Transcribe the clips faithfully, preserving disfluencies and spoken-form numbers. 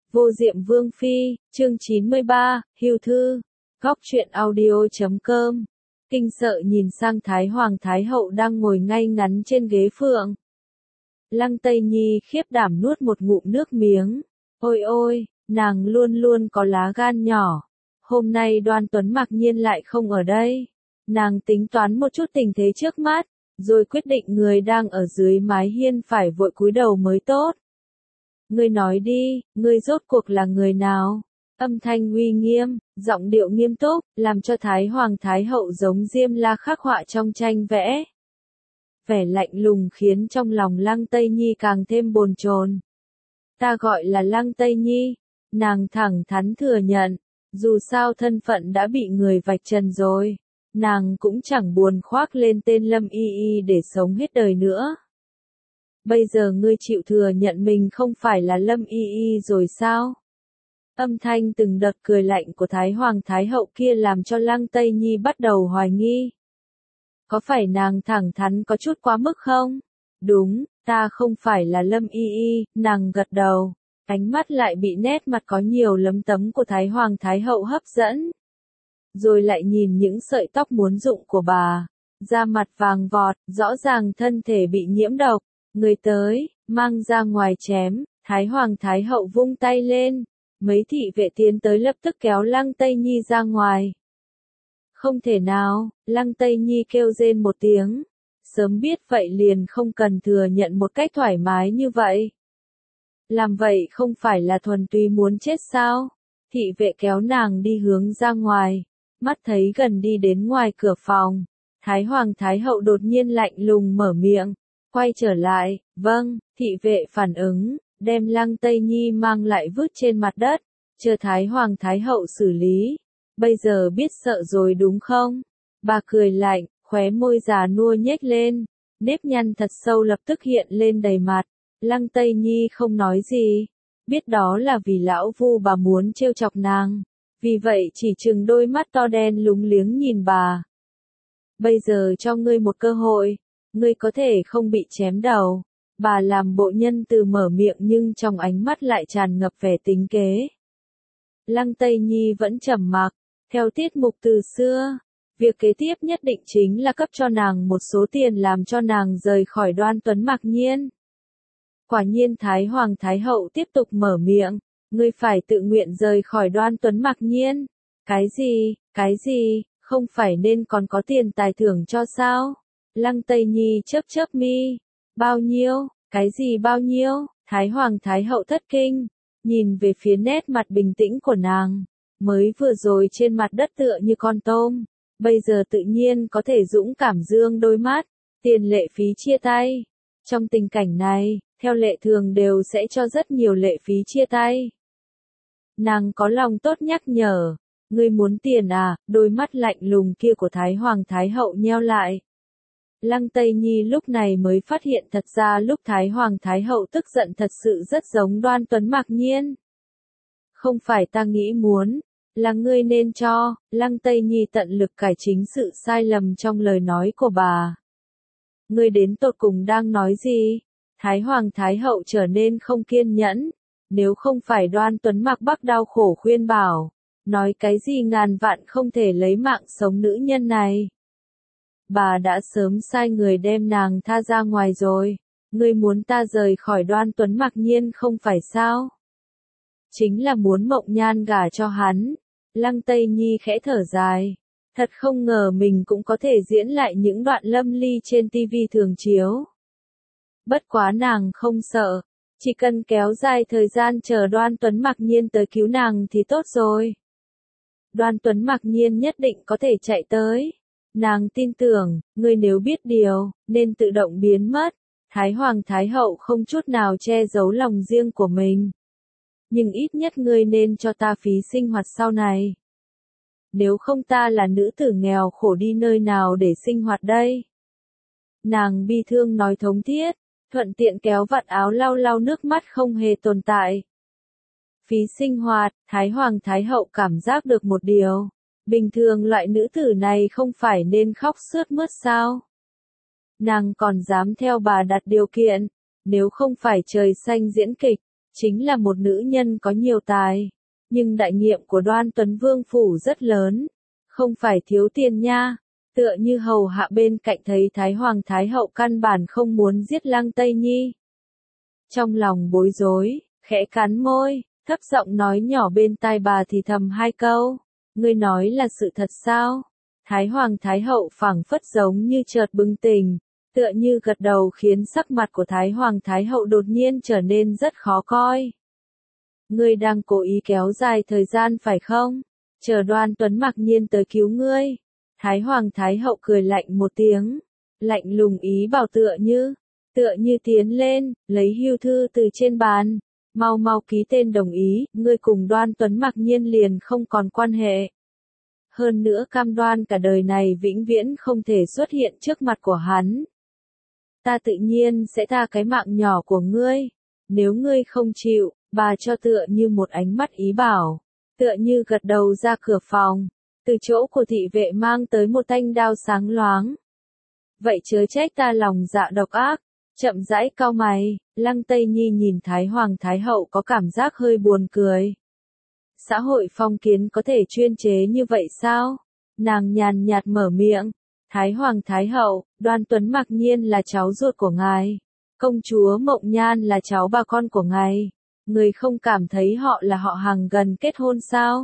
Vô Diệm Vương Phi, chương chín mươi ba, Hưu Thư, Góc truyện audio.com. Kinh sợ nhìn sang Thái Hoàng Thái Hậu đang ngồi ngay ngắn trên ghế phượng. Lăng Tây Nhi khiếp đảm nuốt một ngụm nước miếng. Ôi ôi, nàng luôn luôn có lá gan nhỏ. Hôm nay Đoan Tuấn mặc nhiên lại không ở đây. Nàng tính toán một chút tình thế trước mắt, rồi quyết định người đang ở dưới mái hiên phải vội cúi đầu mới tốt. Ngươi nói đi, ngươi rốt cuộc là người nào? Âm thanh uy nghiêm, giọng điệu nghiêm túc, làm cho Thái Hoàng Thái Hậu giống Diêm La khắc họa trong tranh vẽ. Vẻ lạnh lùng khiến trong lòng Lăng Tây Nhi càng thêm bồn chồn. Ta gọi là Lăng Tây Nhi, nàng thẳng thắn thừa nhận, dù sao thân phận đã bị người vạch trần rồi, nàng cũng chẳng buồn khoác lên tên Lâm Y Y để sống hết đời nữa. Bây giờ ngươi chịu thừa nhận mình không phải là Lâm Y Y rồi sao? Âm thanh từng đợt cười lạnh của Thái Hoàng Thái Hậu kia làm cho Lăng Tây Nhi bắt đầu hoài nghi. Có phải nàng thẳng thắn có chút quá mức không? Đúng, ta không phải là Lâm Y Y, nàng gật đầu. Ánh mắt lại bị nét mặt có nhiều lấm tấm của Thái Hoàng Thái Hậu hấp dẫn. Rồi lại nhìn những sợi tóc muốn rụng của bà. Da mặt vàng vọt, rõ ràng thân thể bị nhiễm độc. Người tới, mang ra ngoài chém. Thái Hoàng Thái Hậu vung tay lên. Mấy thị vệ tiến tới lập tức kéo Lăng Tây Nhi ra ngoài. Không thể nào, Lăng Tây Nhi kêu rên một tiếng. Sớm biết vậy liền không cần thừa nhận một cách thoải mái như vậy. Làm vậy không phải là thuần túy muốn chết sao? Thị vệ kéo nàng đi hướng ra ngoài. Mắt thấy gần đi đến ngoài cửa phòng. Thái Hoàng Thái Hậu đột nhiên lạnh lùng mở miệng. Quay trở lại, vâng, thị vệ phản ứng, đem Lăng Tây Nhi mang lại vứt trên mặt đất. Chờ Thái Hoàng Thái Hậu xử lý. Bây giờ biết sợ rồi đúng không? Bà cười lạnh, khóe môi già nua nhếch lên. Nếp nhăn thật sâu lập tức hiện lên đầy mặt. Lăng Tây Nhi không nói gì. Biết đó là vì lão Vu bà muốn trêu chọc nàng. Vì vậy chỉ trừng đôi mắt to đen lúng liếng nhìn bà. Bây giờ cho ngươi một cơ hội. Ngươi có thể không bị chém đầu. Bà làm bộ nhân từ mở miệng nhưng trong ánh mắt lại tràn ngập vẻ tính kế. Lăng Tây Nhi vẫn trầm mặc. Theo tiết mục từ xưa, việc kế tiếp nhất định chính là cấp cho nàng một số tiền làm cho nàng rời khỏi Đoan Tuấn mặc nhiên. Quả nhiên Thái Hoàng Thái Hậu tiếp tục mở miệng, ngươi phải tự nguyện rời khỏi Đoan Tuấn mặc nhiên. Cái gì, cái gì, không phải nên còn có tiền tài thưởng cho sao? Lăng Tây Nhi chớp chớp mi, bao nhiêu, cái gì bao nhiêu? Thái Hoàng Thái Hậu thất kinh, nhìn về phía nét mặt bình tĩnh của nàng. Mới vừa rồi trên mặt đất tựa như con tôm, bây giờ tự nhiên có thể dũng cảm dương đôi mắt, tiền lệ phí chia tay. Trong tình cảnh này, theo lệ thường đều sẽ cho rất nhiều lệ phí chia tay. Nàng có lòng tốt nhắc nhở, ngươi muốn tiền à? Đôi mắt lạnh lùng kia của Thái Hoàng Thái Hậu nheo lại. Lăng Tây Nhi lúc này mới phát hiện thật ra lúc Thái Hoàng Thái Hậu tức giận thật sự rất giống Đoan Tuấn mặc nhiên. Không phải ta nghĩ muốn, là ngươi nên cho. Lăng Tây Nhi tận lực cải chính sự sai lầm trong lời nói của bà. Ngươi đến tột cùng đang nói gì? Thái Hoàng Thái Hậu trở nên không kiên nhẫn. Nếu không phải Đoan Tuấn mặc bắc đau khổ khuyên bảo, nói cái gì ngàn vạn không thể lấy mạng sống nữ nhân này. Bà đã sớm sai người đem nàng tha ra ngoài rồi. Ngươi muốn ta rời khỏi Đoan Tuấn mặc nhiên không phải sao? Chính là muốn Mộng Nhan gả cho hắn. Lăng Tây Nhi khẽ thở dài. Thật không ngờ mình cũng có thể diễn lại những đoạn lâm ly trên tivi thường chiếu. Bất quá nàng không sợ. Chỉ cần kéo dài thời gian chờ Đoan Tuấn mặc nhiên tới cứu nàng thì tốt rồi. Đoan Tuấn mặc nhiên nhất định có thể chạy tới. Nàng tin tưởng, ngươi nếu biết điều, nên tự động biến mất. Thái Hoàng Thái Hậu không chút nào che giấu lòng riêng của mình. Nhưng ít nhất ngươi nên cho ta phí sinh hoạt sau này. Nếu không ta là nữ tử nghèo khổ đi nơi nào để sinh hoạt đây? Nàng bi thương nói thống thiết, thuận tiện kéo vạt áo lau lau nước mắt không hề tồn tại. Phí sinh hoạt, Thái Hoàng Thái Hậu cảm giác được một điều. Bình thường loại nữ tử này không phải nên khóc sướt mướt sao? Nàng còn dám theo bà đặt điều kiện, nếu không phải trời xanh diễn kịch, chính là một nữ nhân có nhiều tài. Nhưng đại nhiệm của Đoan Tuấn Vương phủ rất lớn, không phải thiếu tiền nha. Tựa như hầu hạ bên cạnh thấy Thái Hoàng Thái Hậu căn bản không muốn giết Lăng Tây Nhi. Trong lòng bối rối, khẽ cắn môi, thấp giọng nói nhỏ bên tai bà thì thầm hai câu. Ngươi nói là sự thật sao? Thái Hoàng Thái Hậu phảng phất giống như chợt bừng tỉnh, tựa như gật đầu khiến sắc mặt của Thái Hoàng Thái Hậu đột nhiên trở nên rất khó coi. Ngươi đang cố ý kéo dài thời gian phải không? Chờ Đoan Tuấn mặc nhiên tới cứu ngươi. Thái Hoàng Thái Hậu cười lạnh một tiếng, lạnh lùng ý bảo tựa như, tựa như tiến lên, lấy hưu thư từ trên bàn, mau mau ký tên đồng ý, ngươi cùng Đoan Tuấn mặc nhiên liền không còn quan hệ. Hơn nữa cam đoan cả đời này vĩnh viễn không thể xuất hiện trước mặt của hắn. Ta tự nhiên sẽ tha cái mạng nhỏ của ngươi, nếu ngươi không chịu, bà cho tựa như một ánh mắt ý bảo, tựa như gật đầu ra cửa phòng. Từ chỗ của thị vệ mang tới một thanh đao sáng loáng. Vậy chớ trách ta lòng dạ độc ác, chậm rãi cau mày, Lăng Tây Nhi nhìn Thái Hoàng Thái Hậu có cảm giác hơi buồn cười. Xã hội phong kiến có thể chuyên chế như vậy sao? Nàng nhàn nhạt mở miệng, Thái Hoàng Thái Hậu, Đoan Tuấn mặc nhiên là cháu ruột của ngài, công chúa Mộng Nhan là cháu bà con của ngài, người không cảm thấy họ là họ hàng gần kết hôn sao?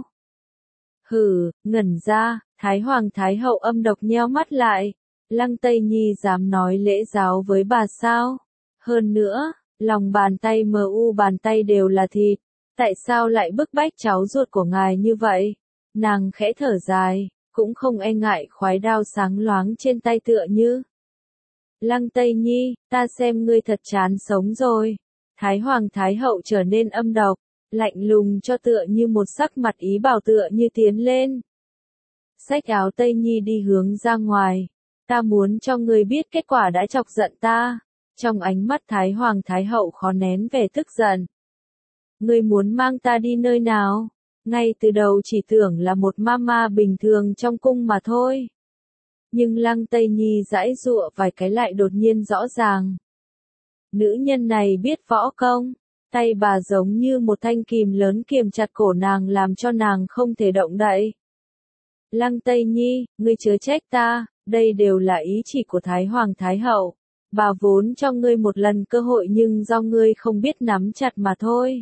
Hừ, ngẩn ra, Thái Hoàng Thái Hậu âm độc nheo mắt lại. Lăng Tây Nhi dám nói lễ giáo với bà sao? Hơn nữa, lòng bàn tay mờ u bàn tay đều là thịt. Tại sao lại bức bách cháu ruột của ngài như vậy? Nàng khẽ thở dài, cũng không e ngại khoái đao sáng loáng trên tay tựa như. Lăng Tây Nhi, ta xem ngươi thật chán sống rồi. Thái Hoàng Thái Hậu trở nên âm độc, lạnh lùng cho tựa như một sắc mặt ý bảo tựa như tiến lên. Xách áo Tây Nhi đi hướng ra ngoài. Ta muốn cho ngươi biết kết quả đã chọc giận ta. Trong ánh mắt Thái Hoàng Thái Hậu khó nén vẻ tức giận. Ngươi muốn mang ta đi nơi nào? Ngay từ đầu chỉ tưởng là một mama bình thường trong cung mà thôi. Nhưng Lăng Tây Nhi giãy giụa vài cái lại đột nhiên rõ ràng. Nữ nhân này biết võ công. Tay bà giống như một thanh kìm lớn kiềm chặt cổ nàng làm cho nàng không thể động đậy. Lăng Tây Nhi, ngươi chớ trách ta, đây đều là ý chỉ của Thái Hoàng Thái Hậu. Bà vốn cho ngươi một lần cơ hội nhưng do ngươi không biết nắm chặt mà thôi.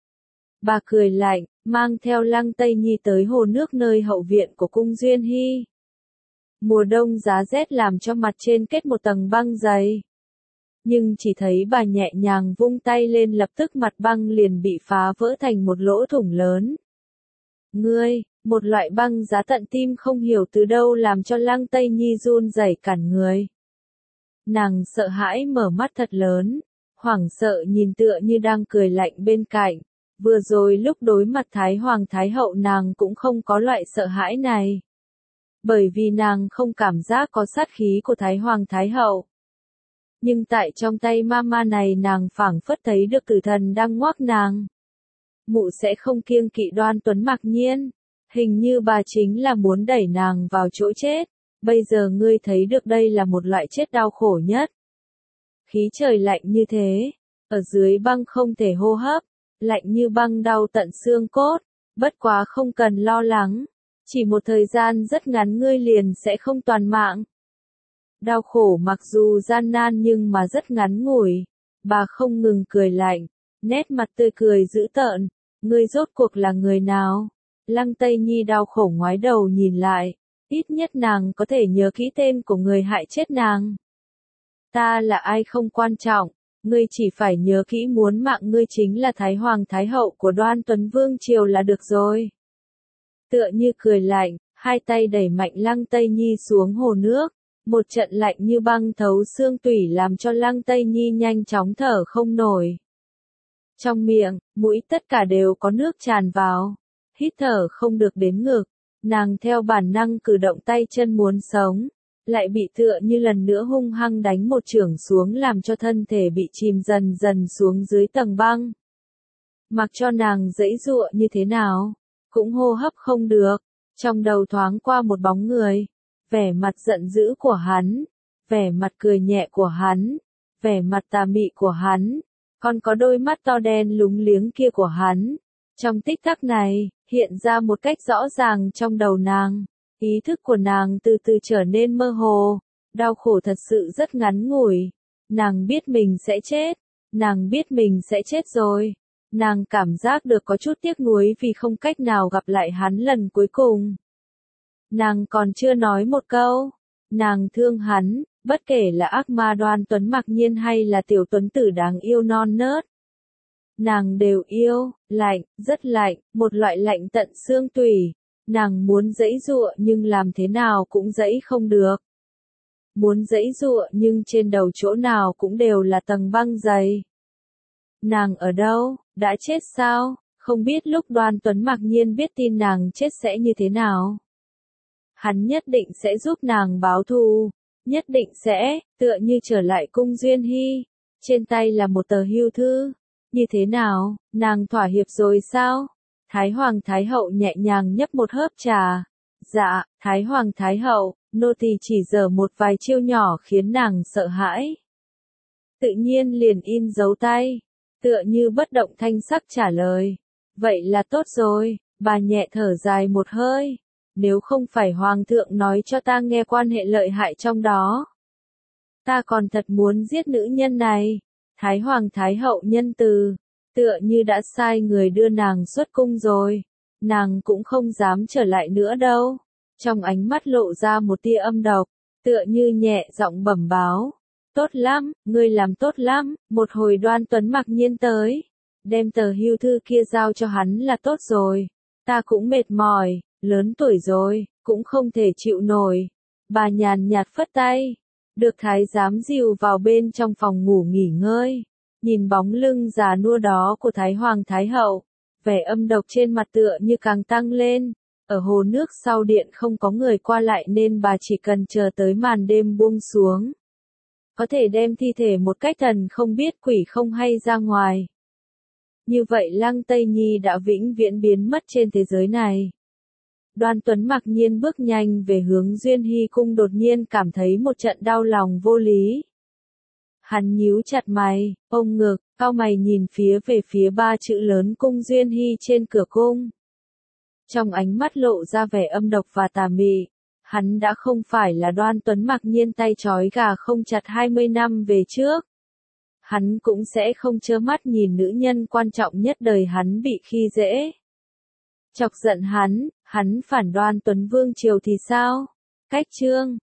Bà cười lạnh, mang theo Lăng Tây Nhi tới hồ nước nơi hậu viện của cung Duyên Hy. Mùa đông giá rét làm cho mặt trên kết một tầng băng dày. Nhưng chỉ thấy bà nhẹ nhàng vung tay lên lập tức mặt băng liền bị phá vỡ thành một lỗ thủng lớn. Ngươi, một loại băng giá tận tim không hiểu từ đâu làm cho Lăng Tây Nhi run rẩy cản người. Nàng sợ hãi mở mắt thật lớn, hoảng sợ nhìn tựa như đang cười lạnh bên cạnh. Vừa rồi lúc đối mặt Thái Hoàng Thái Hậu nàng cũng không có loại sợ hãi này. Bởi vì nàng không cảm giác có sát khí của Thái Hoàng Thái Hậu. Nhưng tại trong tay mama này nàng phảng phất thấy được tử thần đang ngoác nàng. Mụ sẽ không kiêng kỵ Đoan Tuấn mặc nhiên. Hình như bà chính là muốn đẩy nàng vào chỗ chết. Bây giờ ngươi thấy được đây là một loại chết đau khổ nhất. Khí trời lạnh như thế. Ở dưới băng không thể hô hấp. Lạnh như băng đau tận xương cốt. Bất quá không cần lo lắng. Chỉ một thời gian rất ngắn ngươi liền sẽ không toàn mạng. Đau khổ mặc dù gian nan nhưng mà rất ngắn ngủi. Bà không ngừng cười lạnh. Nét mặt tươi cười dữ tợn. Ngươi rốt cuộc là người nào? Lăng Tây Nhi đau khổ ngoái đầu nhìn lại. Ít nhất nàng có thể nhớ kỹ tên của người hại chết nàng. Ta là ai không quan trọng. Ngươi chỉ phải nhớ kỹ muốn mạng ngươi chính là Thái Hoàng Thái Hậu của Đoan Tuấn Vương Triều là được rồi. Tựa như cười lạnh, hai tay đẩy mạnh Lăng Tây Nhi xuống hồ nước. Một trận lạnh như băng thấu xương tủy làm cho Lăng Tây Nhi nhanh chóng thở không nổi. Trong miệng, mũi tất cả đều có nước tràn vào. Hít thở không được đến ngực. Nàng theo bản năng cử động tay chân muốn sống. Lại bị tựa như lần nữa hung hăng đánh một chưởng xuống làm cho thân thể bị chìm dần dần xuống dưới tầng băng. Mặc cho nàng giãy giụa như thế nào, cũng hô hấp không được. Trong đầu thoáng qua một bóng người. Vẻ mặt giận dữ của hắn. Vẻ mặt cười nhẹ của hắn. Vẻ mặt tà mị của hắn. còn có đôi mắt to đen lúng liếng kia của hắn. Trong tích tắc này, hiện ra một cách rõ ràng trong đầu nàng. Ý thức của nàng từ từ trở nên mơ hồ. Đau khổ thật sự rất ngắn ngủi. Nàng biết mình sẽ chết. Nàng biết mình sẽ chết rồi. Nàng cảm giác được có chút tiếc nuối vì không cách nào gặp lại hắn lần cuối cùng. Nàng còn chưa nói một câu. Nàng thương hắn, bất kể là ác ma Đoan Tuấn mặc nhiên hay là tiểu tuấn tử đáng yêu non nớt. Nàng đều yêu, lạnh, rất lạnh, một loại lạnh tận xương tủy. Nàng muốn giãy giụa nhưng làm thế nào cũng giãy không được. Muốn giãy giụa nhưng trên đầu chỗ nào cũng đều là tầng băng dày. Nàng ở đâu, đã chết sao? Không biết lúc Đoan Tuấn mặc nhiên biết tin nàng chết sẽ như thế nào. Hắn nhất định sẽ giúp nàng báo thù, nhất định sẽ, tựa như trở lại cung Duyên Hy. Trên tay là một tờ hưu thư. Như thế nào, nàng thỏa hiệp rồi sao? Thái Hoàng Thái Hậu nhẹ nhàng nhấp một hớp trà. Dạ, Thái Hoàng Thái Hậu, nô tỳ chỉ giở một vài chiêu nhỏ khiến nàng sợ hãi. Tự nhiên liền in dấu tay, tựa như bất động thanh sắc trả lời. Vậy là tốt rồi, bà nhẹ thở dài một hơi. Nếu không phải Hoàng thượng nói cho ta nghe quan hệ lợi hại trong đó, ta còn thật muốn giết nữ nhân này. Thái Hoàng Thái Hậu nhân từ, tựa như đã sai người đưa nàng xuất cung rồi. Nàng cũng không dám trở lại nữa đâu. Trong ánh mắt lộ ra một tia âm độc, tựa như nhẹ giọng bẩm báo. Tốt lắm, ngươi làm tốt lắm. Một hồi Đoan Tuấn mặc nhiên tới, đem tờ hưu thư kia giao cho hắn là tốt rồi. Ta cũng mệt mỏi, lớn tuổi rồi, cũng không thể chịu nổi. Bà nhàn nhạt phất tay, được thái giám dìu vào bên trong phòng ngủ nghỉ ngơi. Nhìn bóng lưng già nua đó của Thái Hoàng Thái Hậu, vẻ âm độc trên mặt tựa như càng tăng lên. Ở hồ nước sau điện không có người qua lại nên bà chỉ cần chờ tới màn đêm buông xuống, có thể đem thi thể một cách thần không biết quỷ không hay ra ngoài. Như vậy Lăng Tây Nhi đã vĩnh viễn biến mất trên thế giới này. Đoan Tuấn mặc nhiên bước nhanh về hướng Duyên Hy cung, đột nhiên cảm thấy một trận đau lòng vô lý. Hắn nhíu chặt mày, ôm ngực, cau mày nhìn phía về phía ba chữ lớn cung Duyên Hy trên cửa cung. Trong ánh mắt lộ ra vẻ âm độc và tà mị. Hắn đã không phải là Đoan Tuấn mặc nhiên tay trói gà không chặt hai mươi năm về trước. Hắn cũng sẽ không trơ mắt nhìn nữ nhân quan trọng nhất đời hắn bị khi dễ. Chọc giận hắn, hắn phản Đoan Tuấn vương triều thì sao? Cách chương